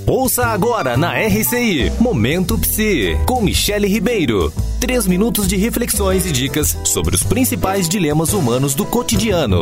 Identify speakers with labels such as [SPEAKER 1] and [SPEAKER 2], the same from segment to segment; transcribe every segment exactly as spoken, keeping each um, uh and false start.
[SPEAKER 1] Ouça agora na R C I, Momento Psi, com Michele Ribeiro. Três minutos de reflexões e dicas sobre os principais dilemas humanos do cotidiano.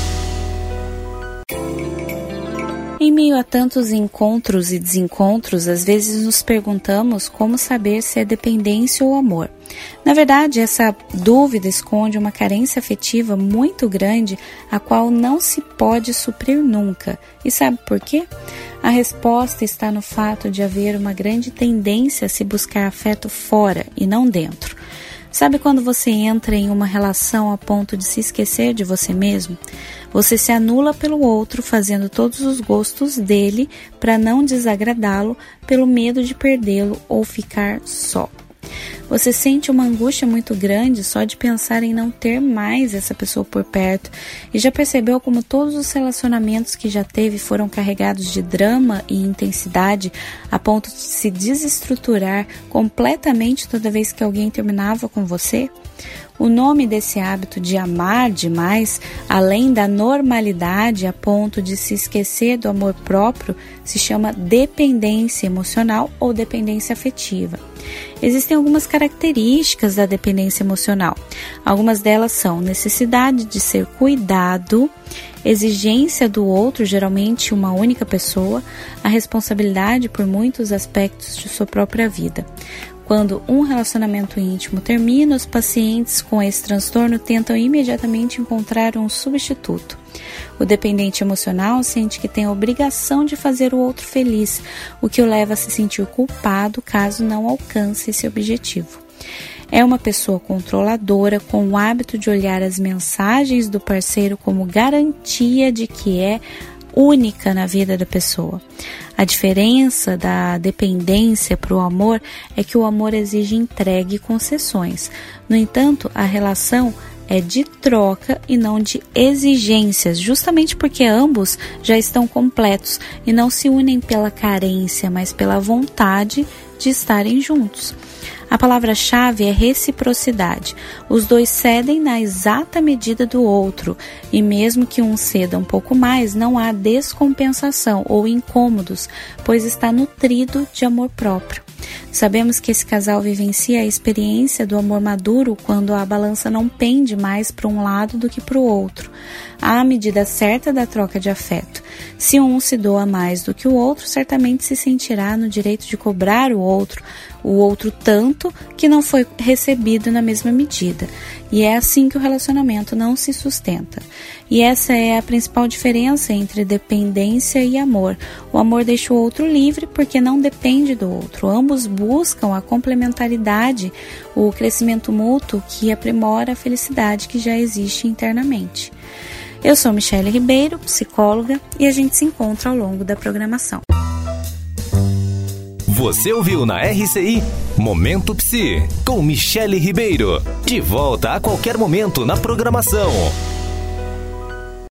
[SPEAKER 2] Em meio a tantos encontros e desencontros, às vezes nos perguntamos como saber se é dependência ou amor. Na verdade, essa dúvida esconde uma carência afetiva muito grande, a qual não se pode suprir nunca. E sabe por quê? A resposta está no fato de haver uma grande tendência a se buscar afeto fora e não dentro. Sabe quando você entra em uma relação a ponto de se esquecer de você mesmo? Você se anula pelo outro, fazendo todos os gostos dele para não desagradá-lo, pelo medo de perdê-lo ou ficar só. Você sente uma angústia muito grande só de pensar em não ter mais essa pessoa por perto. E já percebeu como todos os relacionamentos que já teve foram carregados de drama e intensidade a ponto de se desestruturar completamente toda vez que alguém terminava com você? O nome desse hábito de amar demais, além da normalidade a ponto de se esquecer do amor próprio, se chama dependência emocional ou dependência afetiva. Existem algumas características da dependência emocional. Algumas delas são necessidade de ser cuidado, exigência do outro, geralmente uma única pessoa, a responsabilidade por muitos aspectos de sua própria vida. Quando um relacionamento íntimo termina, os pacientes com esse transtorno tentam imediatamente encontrar um substituto. O dependente emocional sente que tem a obrigação de fazer o outro feliz, o que o leva a se sentir culpado caso não alcance esse objetivo. É uma pessoa controladora com o hábito de olhar as mensagens do parceiro como garantia de que é única na vida da pessoa. A diferença da dependência para o amor é que o amor exige entrega e concessões. No entanto, a relação é de troca e não de exigências, justamente porque ambos já estão completos e não se unem pela carência, mas pela vontade de estarem juntos. A palavra-chave é reciprocidade. Os dois cedem na exata medida do outro, e mesmo que um ceda um pouco mais, não há descompensação ou incômodos, pois está nutrido de amor próprio. Sabemos que esse casal vivencia a experiência do amor maduro quando a balança não pende mais para um lado do que para o outro. Há a medida certa da troca de afeto. Se um se doa mais do que o outro, certamente se sentirá no direito de cobrar o outro, o outro tanto que não foi recebido na mesma medida. E é assim que o relacionamento não se sustenta. E essa é a principal diferença entre dependência e amor. O amor deixa o outro livre porque não depende do outro. Ambos buscam a complementaridade, o crescimento mútuo que aprimora a felicidade que já existe internamente. Eu sou Michele Ribeiro, psicóloga, e a gente se encontra ao longo da programação.
[SPEAKER 1] Você ouviu na R C I Momento Psi, com Michele Ribeiro. De volta a qualquer momento na programação.